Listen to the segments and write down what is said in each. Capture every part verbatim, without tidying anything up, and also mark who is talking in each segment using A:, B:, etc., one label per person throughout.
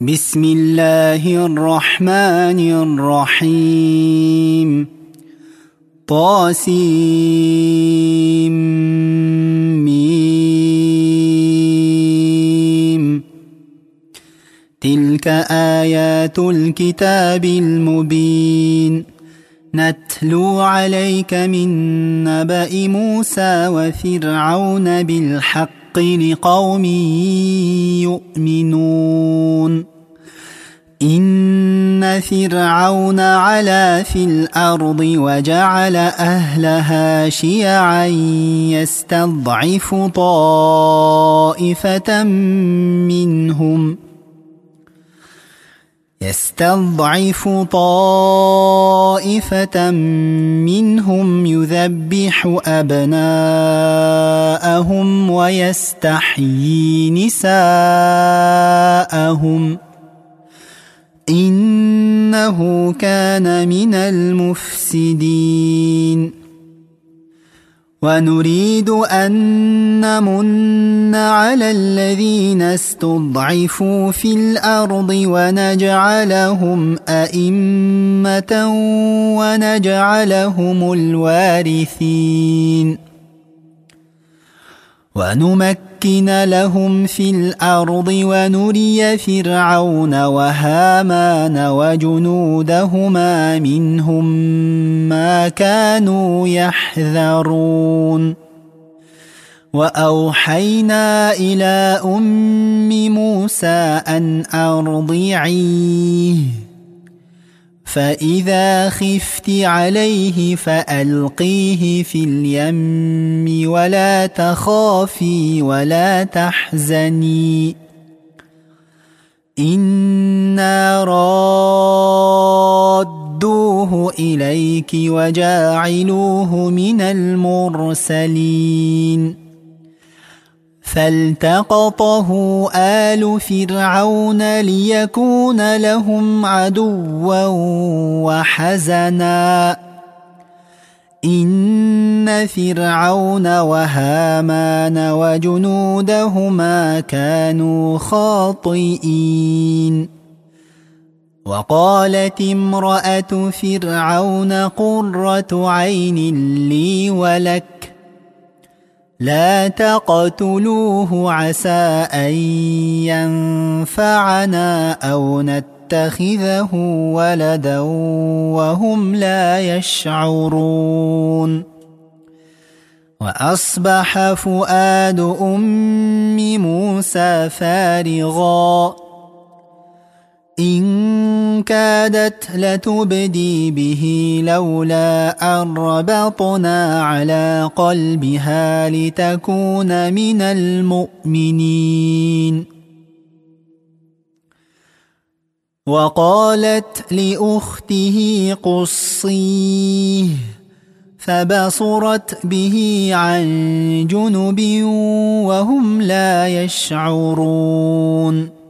A: بسم الله الرحمن الرحيم طاسيم تلك آيات الكتاب المبين نتلو عليك من نبأ موسى وفرعون بالحق لقوم يؤمنون إن فرعون علا في الأرض وجعل أهلها شيعا يستضعف طائفة منهم يستضعف طائفة منهم يذبح أبناءهم ويستحيي نساءهم إنه كان من المفسدين ونريد أن نمن على الذين استضعفوا في الأرض ونجعلهم أئمة ونجعلهم الوارثين ونمكن لهم في الأرض ونري فرعون وهامان وجنودهما منهم ما كانوا يحذرون وأوحينا إلى أم موسى أن أرضعيه فإذا خفت عليه فألقيه في اليم ولا تخافي ولا تحزني إنا رادوه إليك وجاعلوه من المرسلين فالتقطه آل فرعون ليكون لهم عدوا وحزنا إن فرعون وهامان وجنودهما كانوا خاطئين وقالت امرأة فرعون قرة عين لي ولك لا تقتلوه عسى أن ينفعنا أو نتخذه ولدا وهم لا يشعرون وأصبح فؤاد أم موسى فارغا إن كادت لتبدي به لولا أن ربطنا على قلبها لتكون من المؤمنين وقالت لأخته قصيه فبصرت به عن جنب وهم لا يشعرون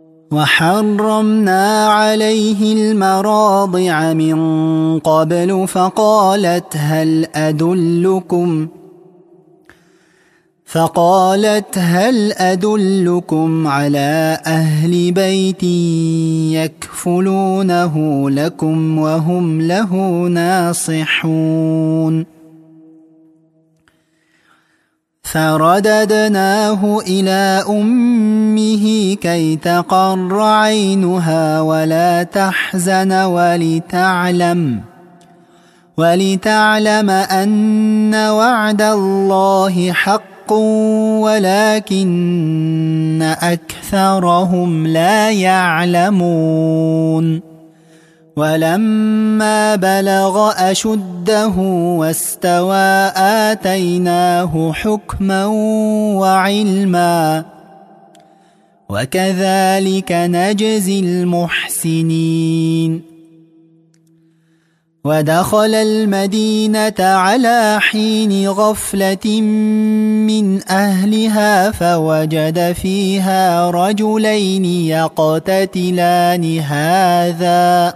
A: وحرمنا عليه المراضع من قبل فقالت هل أدلكم فقالت هل أدلكم على أهل بيت يكفلونه لكم وهم له ناصحون فرددناه إلى أمه كي تقر عينها ولا تحزن ولتعلم ولتعلم أن وعد الله حق ولكن أكثرهم لا يعلمون ولما بلغ أشده واستوى آتيناه حكما وعلما وكذلك نجزي المحسنين ودخل المدينة على حين غفلة من أهلها فوجد فيها رجلين يقتتلان هذا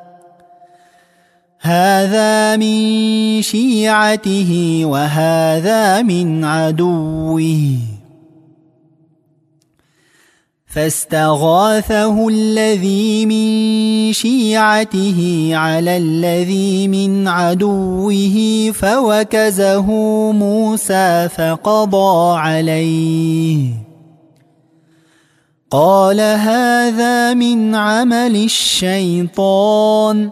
A: هذا من شيعته وهذا من عدوه فاستغاثه الذي من شيعته على الذي من عدوه فوكزه موسى فقضى عليه قال هذا من عمل الشيطان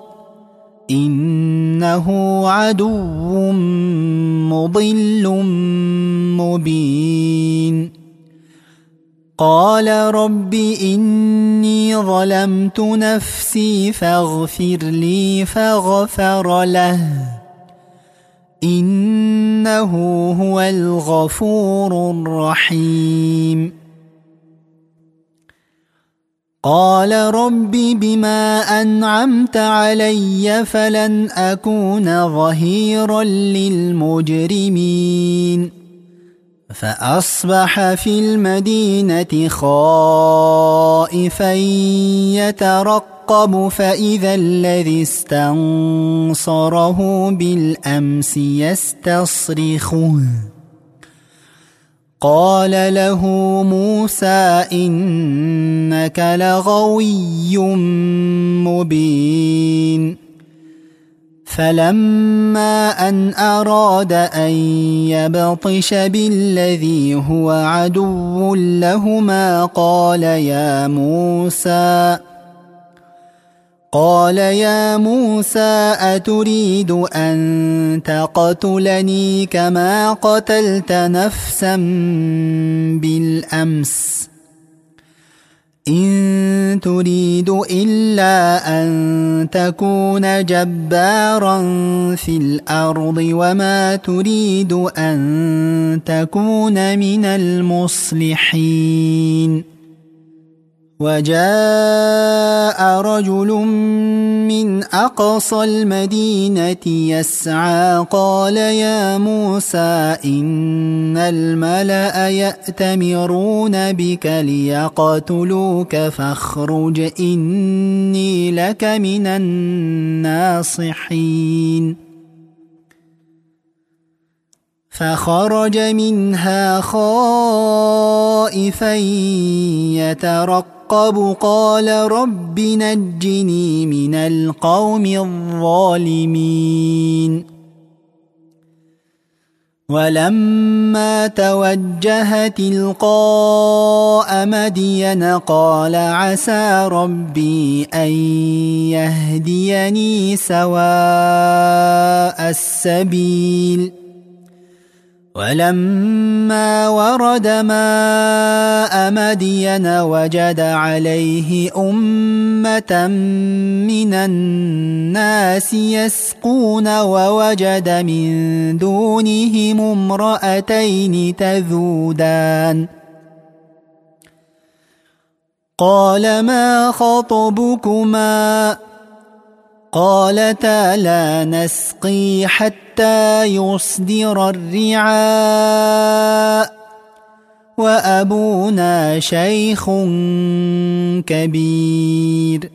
A: إنه عدو مضل مبين قال رب إني ظلمت نفسي فاغفر لي فغفر له إنه هو الغفور الرحيم قال رب بما أنعمت علي فلن أكون ظهيرا للمجرمين فأصبح في المدينة خائفا يترقب فإذا الذي استنصره بالأمس يستصرخه قال له موسى إنك لغوي مبين فلما أن أراد أن يبطش بالذي هو عدو لهما قال يا موسى قال يا موسى أتريد أن تقتلني كما قتلت نفسا بالأمس إن تريد إلا أن تكون جبارا في الأرض وما تريد أن تكون من المصلحين وجاء رجل من أقصى المدينة يسعى قال يا موسى إن الملأ يأتمرون بك ليقتلوك فاخرج إني لك من الناصحين فخرج منها خائفا يترقب قال رب نجني من القوم الظالمين ولما توجه تلقاء مدين قال عسى ربي أن يهديني سواء السبيل ولما ورد ماء مدين وجد عليه أمة من الناس يسقون ووجد من دونهم امرأتين تذودان قال ما خطبكما قالتا لا نسقي حتى يصدر الرعاء وأبونا شيخ كبير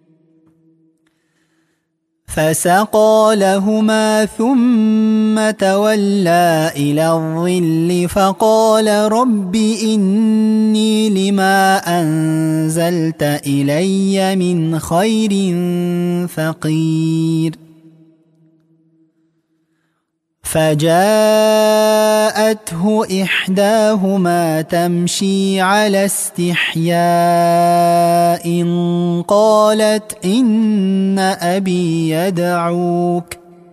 A: فسقى لهما ثم تولى إلى الظل فقال رب إني لما أنزلت إلي من خير فقير فجاءته إحداهما تمشي على استحياء قالت إن أبي يدعوك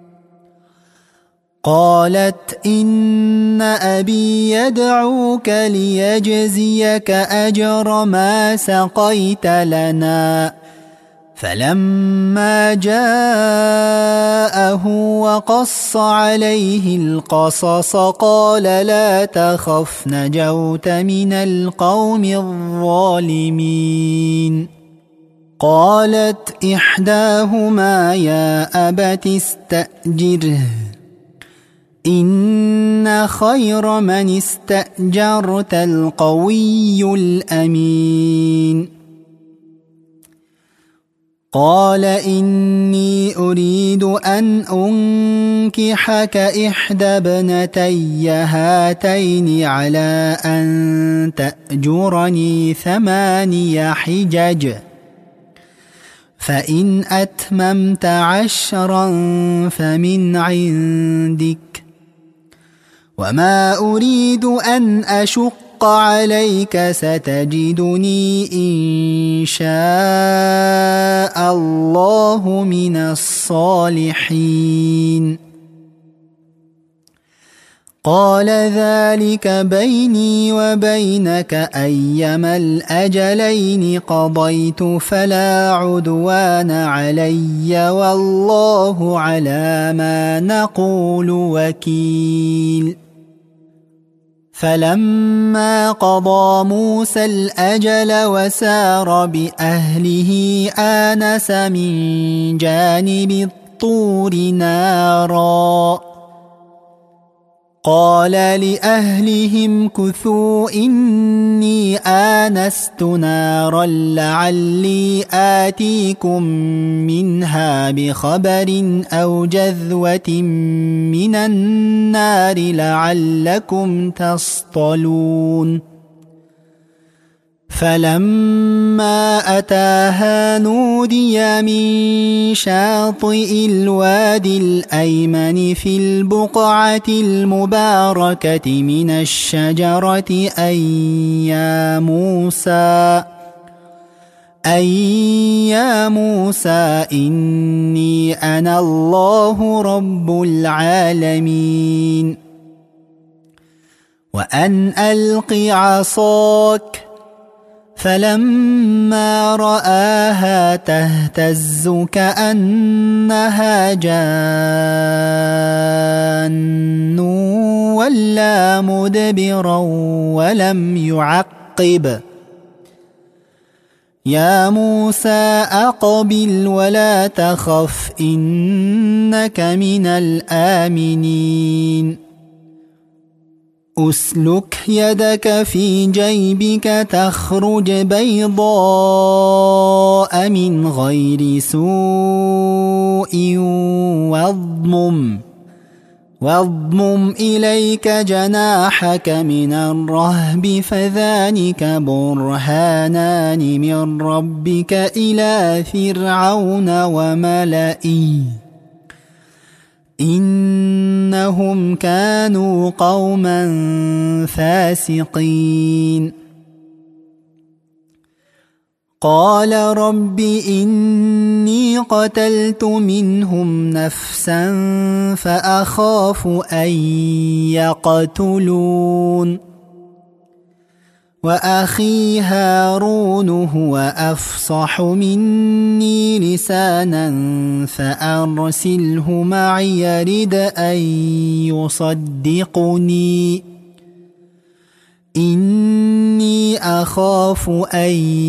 A: قالت إن أبي يدعوك ليجزيك أجر ما سقيت لنا فلما جاءه وقص عليه القصص قال لا تخف نجوت من القوم الظالمين قالت إحداهما يا أبت استأجره إن خير من استأجرت القوي الأمين قال إني أريد أن أنكحك إحدى ابنتي هاتين على أن تأجرني ثماني حجج فإن أتممت عشرا فمن عندك وما أريد أن أشق عليك ستجدني إن شاء الله من الصالحين قال ذلك بيني وبينك أيما الأجلين قضيت فلا عدوان علي والله على ما نقول وكيل فلما قضى موسى الأجل وسار بأهله آنس من جانب الطور نارا قال لأهلهم كثوا إني آنست نارا لعلي آتيكم منها بخبر أو جذوة من النار لعلكم تصطلون فلما أتاها نودي من شاطئ الوادي الأيمن في البقعة المباركة من الشجرة أن يا موسى أن يا موسى إني أنا الله رب العالمين وأن ألق عصاك فلما رآها تهتز كأنها جان ولا مدبرا ولم يعقب يا موسى أقبل ولا تخف إنك من الآمنين أسلك يدك في جيبك تخرج بيضاء من غير سوء واضمم واضمم إليك جناحك من الرهب فذلك برهانان من ربك إلى فرعون وملئه إنهم كانوا قوما فاسقين قال رب إني قتلت منهم نفسا فأخاف أن يقتلون وأخي هارون هو أفصح مني لسانا فأرسله معي يرد أن يصدقني إني أخاف أن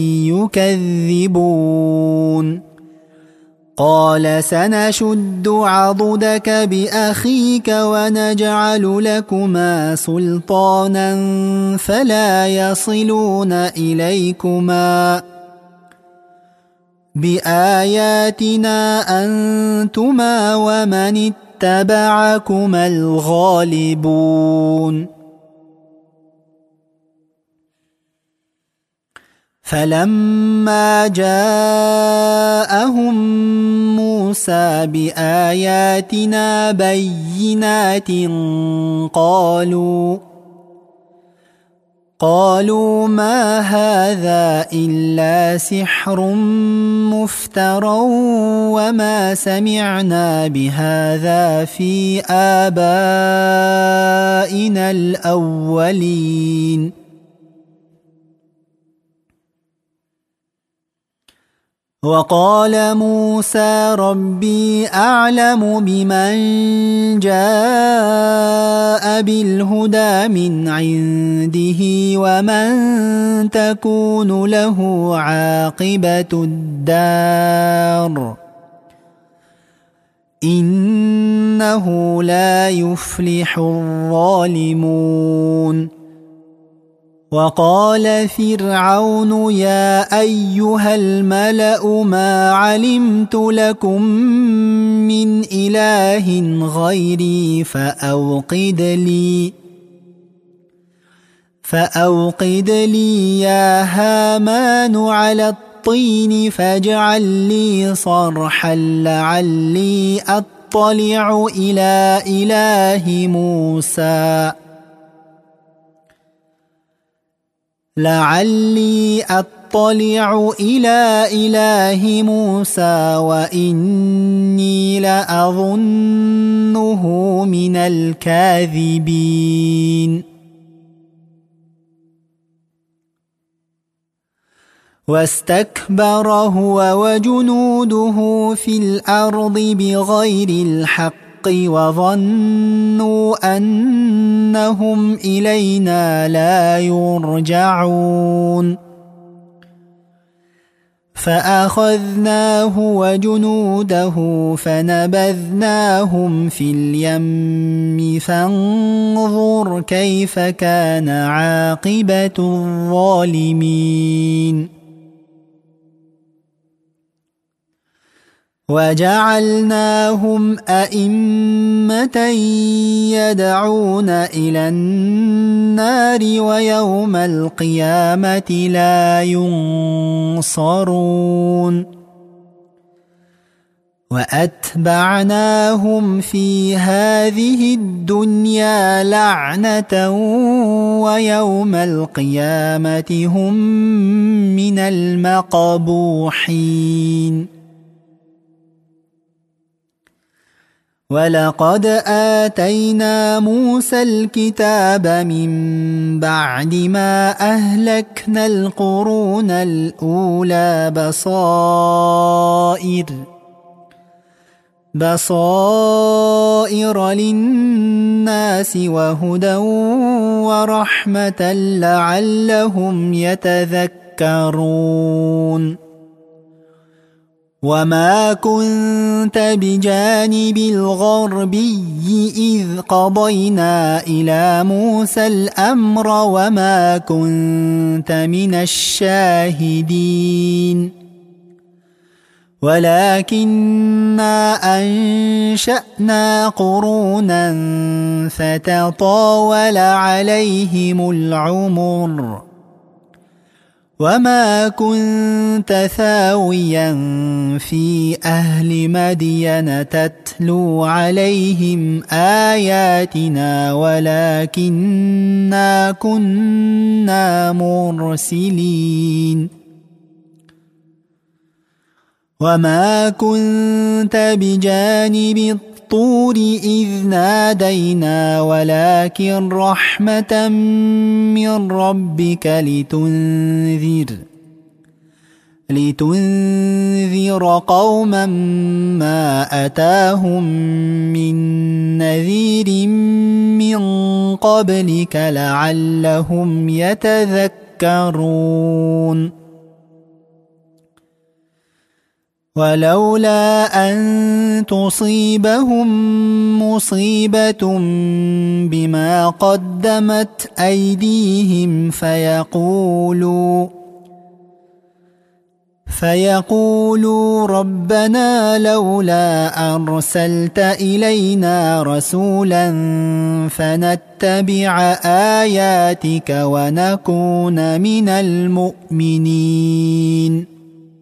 A: يكذبون قال سنشد عضدك بأخيك ونجعل لكما سلطانا فلا يصلون إليكما بآياتنا أنتما ومن اتبعكما الغالبون فلما جاءهم موسى بآياتنا بينات قالوا قالوا ما هذا إلا سحر مفترى وما سمعنا بهذا في آبائنا الأولين وقال موسى ربي أعلم بمن جاء بالهدى من عنده ومن تكون له عاقبة الدار إنه لا يفلح الظالمون وقال فرعون يا أيها الملأ ما علمت لكم من إله غيري فأوقد لي فأوقد لي يا هامان على الطين فاجعل لي صرحا لعلي أطلع إلى إله موسى لعلي أطلع إلى إله موسى وإني لأظنه من الكاذبين واستكبر هو وجنوده في الأرض بغير الحق وظنوا أنهم إلينا لا يرجعون فأخذناه وجنوده فنبذناهم في اليم فانظر كيف كان عاقبة الظالمين وجعلناهم أئمة يدعون إلى النار ويوم القيامة لا ينصرون وأتبعناهم في هذه الدنيا لعنة ويوم القيامة هم من المقبوحين ولقد آتينا موسى الكتاب من بعد ما أهلكنا القرون الأولى بصائر بصائر للناس وهدى ورحمة لعلهم يتذكرون وما كنت بجانب الغربي إذ قضينا إلى موسى الأمر وما كنت من الشاهدين ولكننا أنشأنا قرونا فتطاول عليهم العمر وما كنت ثاويا في أهل مدين تتلو عليهم آياتنا ولكننا كنا مرسلين وما كنت بجانب الطور إذ نادينا ولكن رحمة من ربك لتنذر لتنذر قوما ما أتاهم من نذير من قبلك لعلهم يتذكرون ولولا أن تصيبهم مصيبة بما قدمت أيديهم فيقولوا فيقولوا ربنا لولا أرسلت إلينا رسولا فنتبع آياتك ونكون من المؤمنين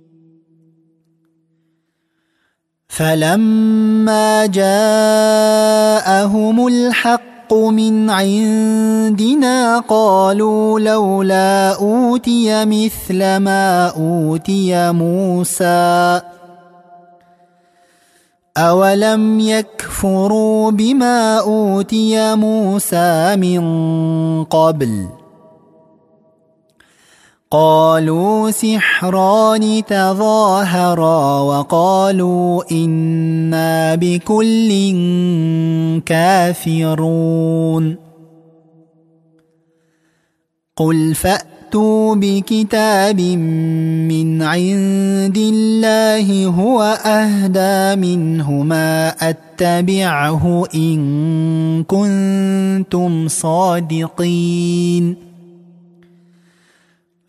A: فلما جاءهم الحق من عندنا قالوا لولا أوتي مثل ما أوتي موسى أولم يكفروا بما أوتي موسى من قبل قالوا سحران تظاهرا وقالوا إنا بكل كافرون قل فأتوا بكتاب من عند الله هو أهدى منهما أتبعه إن كنتم صادقين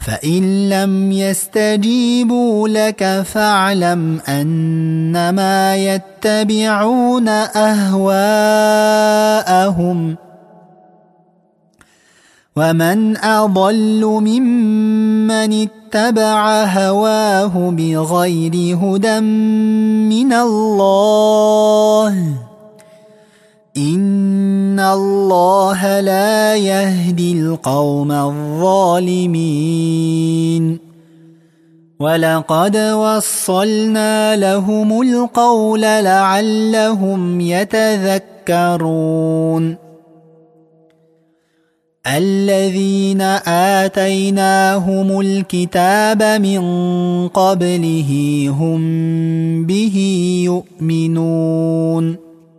A: فإن لم يستجيبوا لك فاعلم أنما يتبعون أهواءهم ومن أضل ممن اتبع هواه بغير هدى من الله إن الله لا يهدي القوم الظالمين ولقد وصلنا لهم القول لعلهم يتذكرون الذين آتيناهم الكتاب من قبله هم به يؤمنون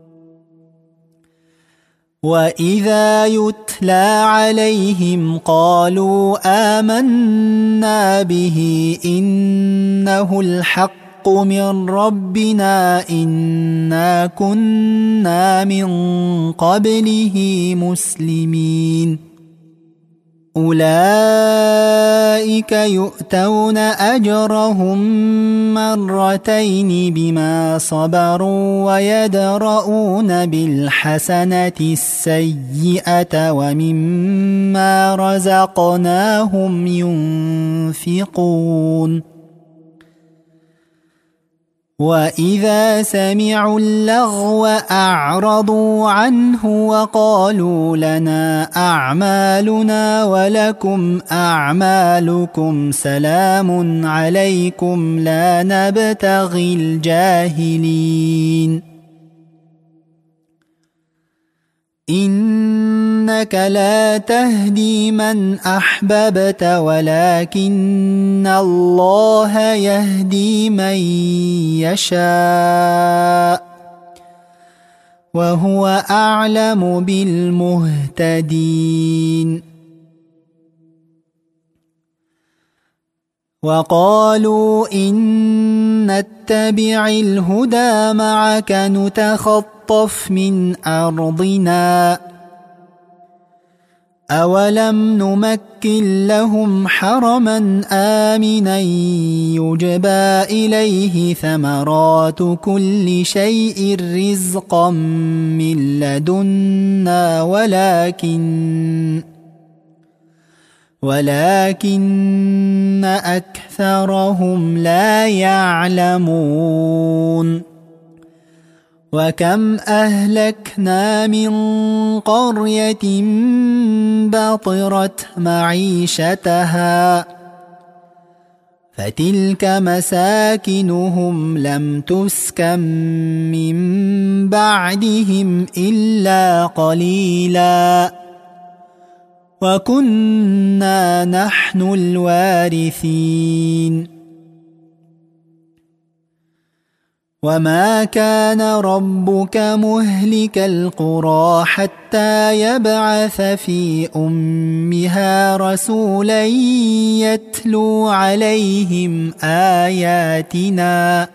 A: وإذا يتلى عليهم قالوا آمنا به إنه الحق من ربنا إنا كنا من قبله مسلمين أولئك يؤتون أجرهم مرتين بما صبروا ويدرؤون بالحسنة السيئة ومما رزقناهم ينفقون وإذا سمعوا اللغو أعرضوا عنه وقالوا لنا أعمالنا ولكم أعمالكم سلام عليكم لا نبتغي الجاهلين إنك لا تهدي من أحببت ولكن الله يهدي من يشاء وهو أعلم بالمهتدين وقالوا إن نتبع الهدى معك نتخطف من أرضنا أولم نمكن لهم حرما آمنا يجبى إليه ثمرات كل شيء رزقا من لدنا ولكن ولكن أكثرهم لا يعلمون وكم أهلكنا من قرية بطرت معيشتها فتلك مساكنهم لم تسكن من بعدهم إلا قليلا وكنا نحن الوارثين وما كان ربك مهلك القرى حتى يبعث في أمها رسولا يتلو عليهم آياتنا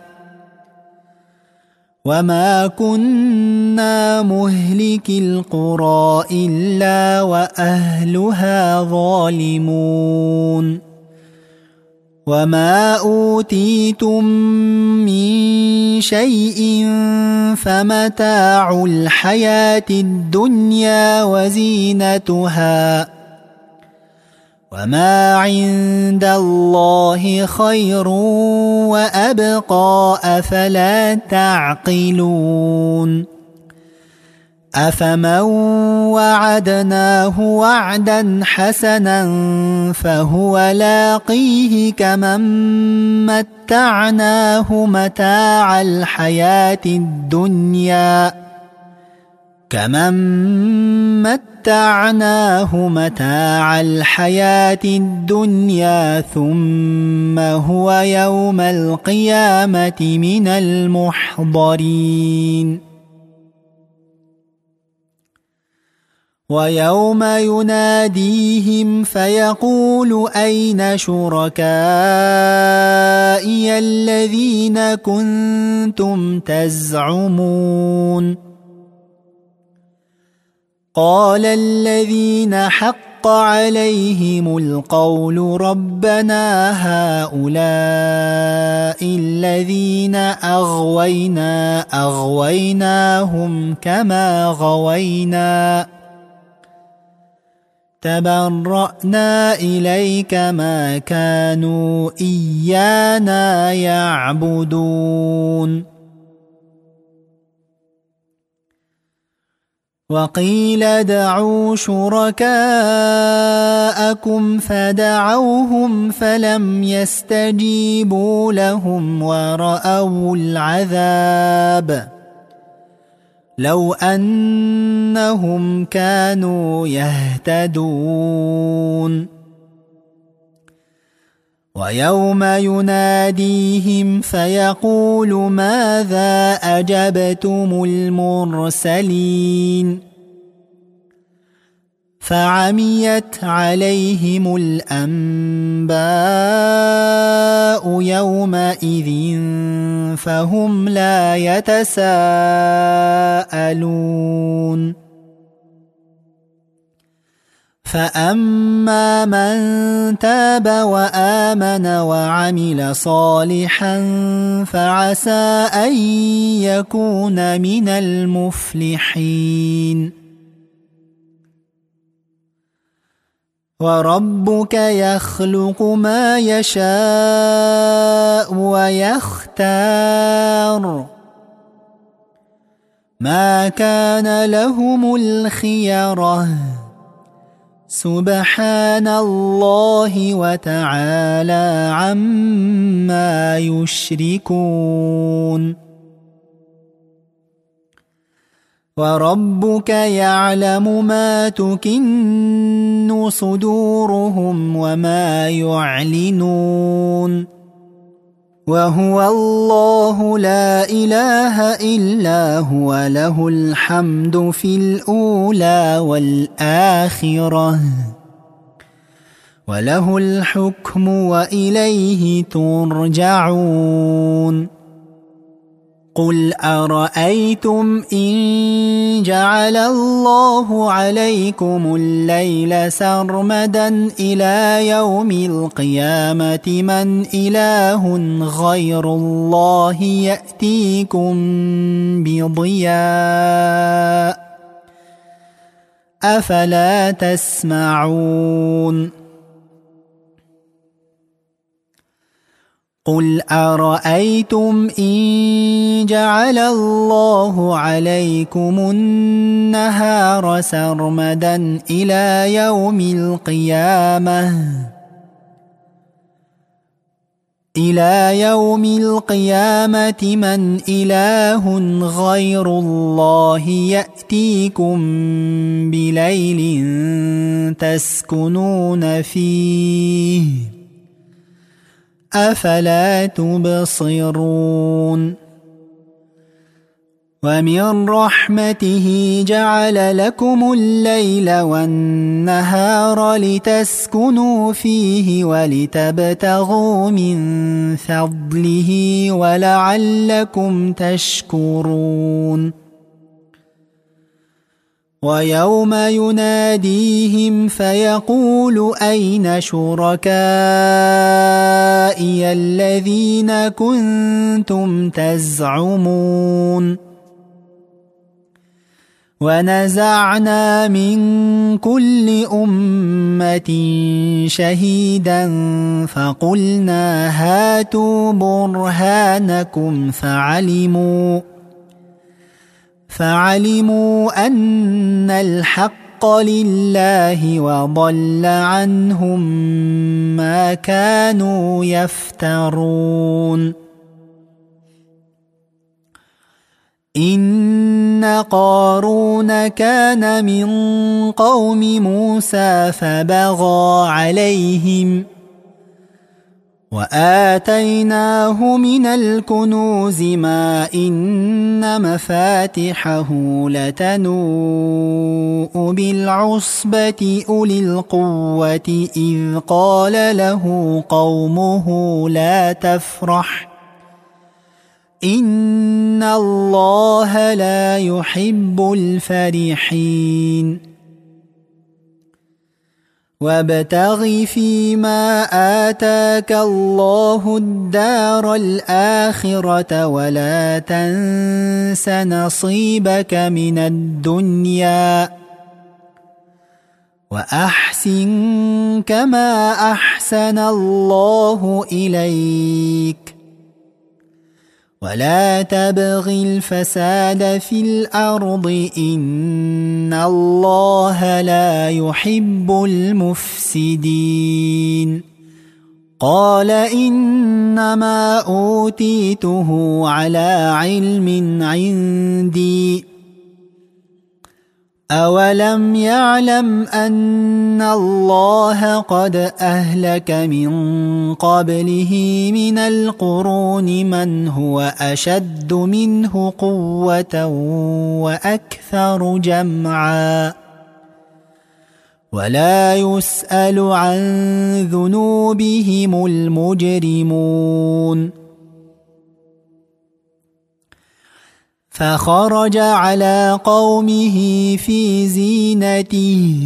A: وما كنا مهلك القرى إلا وأهلها ظالمون وما أوتيتم من شيء فمتاع الحياة الدنيا وزينتها وما عند الله خير وأبقى أفلا تعقلون أفمن وعدناه وعدا حسنا فهو لاقيه كمن متعناه متاع الحياة الدنيا كمن متعناه متاع الحياة الدنيا ثم هو يوم القيامة من المحضرين ويوم يناديهم فيقول أين شركائي الذين كنتم تزعمون قال الذين حق حق عليهم القول ربنا هؤلاء الذين أغوينا أغويناهم كما غوينا تبرأنا إليك ما كانوا إيانا يعبدون وقيل ادعوا شركاءكم فدعوهم فلم يستجيبوا لهم ورأوا العذاب لو أنهم كانوا يهتدون ويوم يناديهم فيقول ماذا أجبتم المرسلين فعميت عليهم الأنباء يومئذ فهم لا يتساءلون فأما من تاب وآمن وعمل صالحا فعسى أن يكون من المفلحين وربك يخلق ما يشاء ويختار ما كان لهم الخيرة سبحان الله وتعالى عما يشركون وربك يعلم ما تكن صدورهم وما يعلنون وهو الله لا إله إلا هو له الحمد في الأولى والآخرة وله الحكم وإليه ترجعون قل أرأيتم إن جعل الله عليكم الليل سرمدا إلى يوم القيامة من إله غير الله يأتيكم بضياء أفلا تسمعون قل أرأيتم إن جعل الله عليكم النهار سرمدا إلى يوم القيامة إلى يوم القيامة من إله غير الله يأتيكم بليل تسكنون فيه أفلا تبصرون ومن رحمته جعل لكم الليل والنهار لتسكنوا فيه ولتبتغوا من فضله ولعلكم تشكرون ويوم يناديهم فيقول أين شركائي الذين كنتم تزعمون ونزعنا من كل أمة شهيدا فقلنا هاتوا برهانكم فعلموا فعلموا أن الحق لله وضل عنهم ما كانوا يفترون إن قارون كان من قوم موسى فبغى عليهم وآتيناه من الكنوز ما إن مفاتحه لتنوء بالعصبة أولي القوة إذ قال له قومه لا تفرح إن الله لا يحب الفرحين وابتغ فيما آتاك الله الدار الآخرة ولا تنس نصيبك من الدنيا وأحسن كما أحسن الله إليك ولا تبغ الفساد في الأرض إن الله لا يحب المفسدين قال إنما أوتيته على علم عندي أولم يعلم أن الله قد أهلك من قبله من القرون من هو أشد منه قوة وأكثر جمعا ولا يسأل عن ذنوبهم المجرمون فخرج على قومه في زينته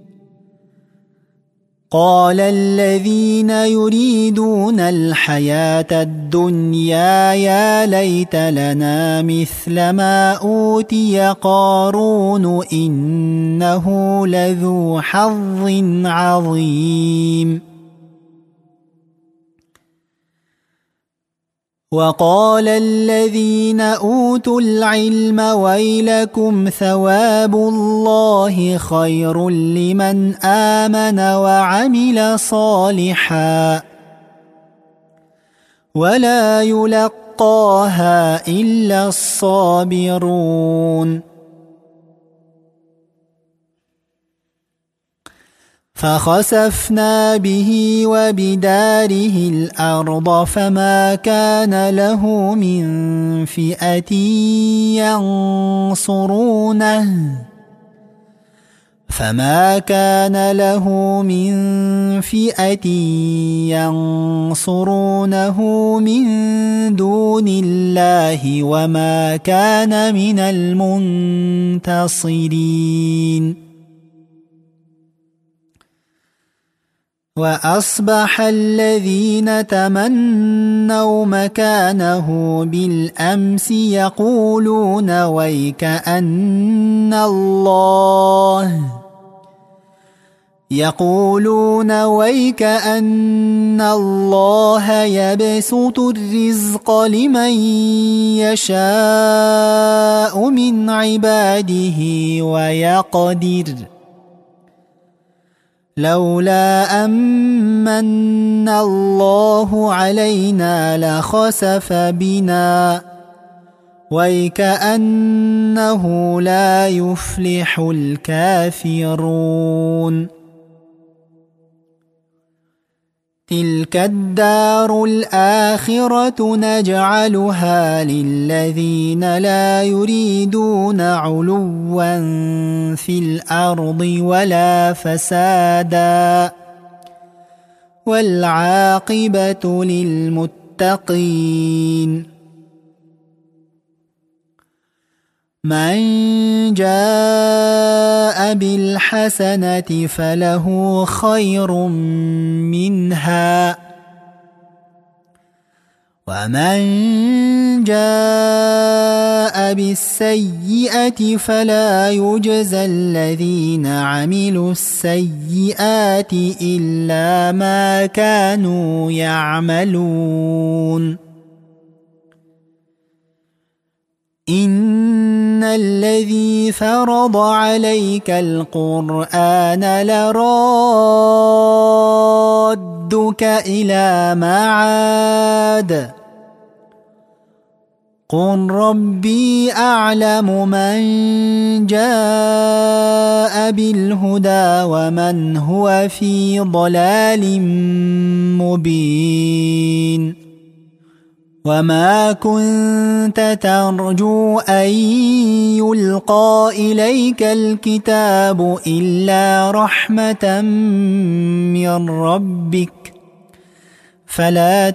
A: قال الذين يريدون الحياة الدنيا يا ليت لنا مثل ما أوتي قارون إنه لذو حظ عظيم وقال الذين أوتوا العلم ويلكم ثواب الله خير لمن آمن وعمل صالحا ولا يلقاها إلا الصابرون فخسفنا به وبداره الأرض فما كان له من فئة ينصرونه فما كان له من فئة ينصرونه من دون الله وما كان من المنتصرين وأصبح الذين تمنوا مكانه بالأمس يقولون ويكأن الله يقولون ويكأن الله يبسط الرزق لمن يشاء من عباده ويقدر لولا أمن الله علينا لخسف بنا ويكأنه لا يفلح الكافرون تلك الدار الآخرة نجعلها للذين لا يريدون علوا في الأرض ولا فسادا والعاقبة للمتقين من جاء بالحسنة فله خير منها ومن جاء بالسيئة فلا يجزى الذين عملوا السيئات إلا ما كانوا يعملون إن الذي فرض عليك القرآن لرادك إلى معاد قل ربي أعلم من جاء بالهدى ومن هو في ضلال مبين وما كنت ترجو أن يلقى إليك الكتاب إلا رحمة من ربك فلا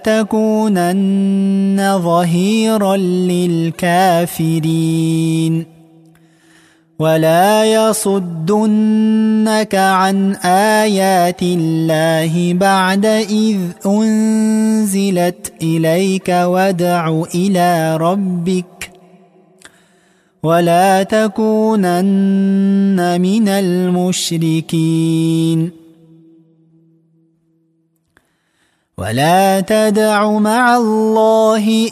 A: تكونن ظهيرا للكافرين ولا يصدنك عن آيات الله بعد إذ أنزلت إليك وادع إلى ربك ولا تكونن من المشركين ولا تدع مع الله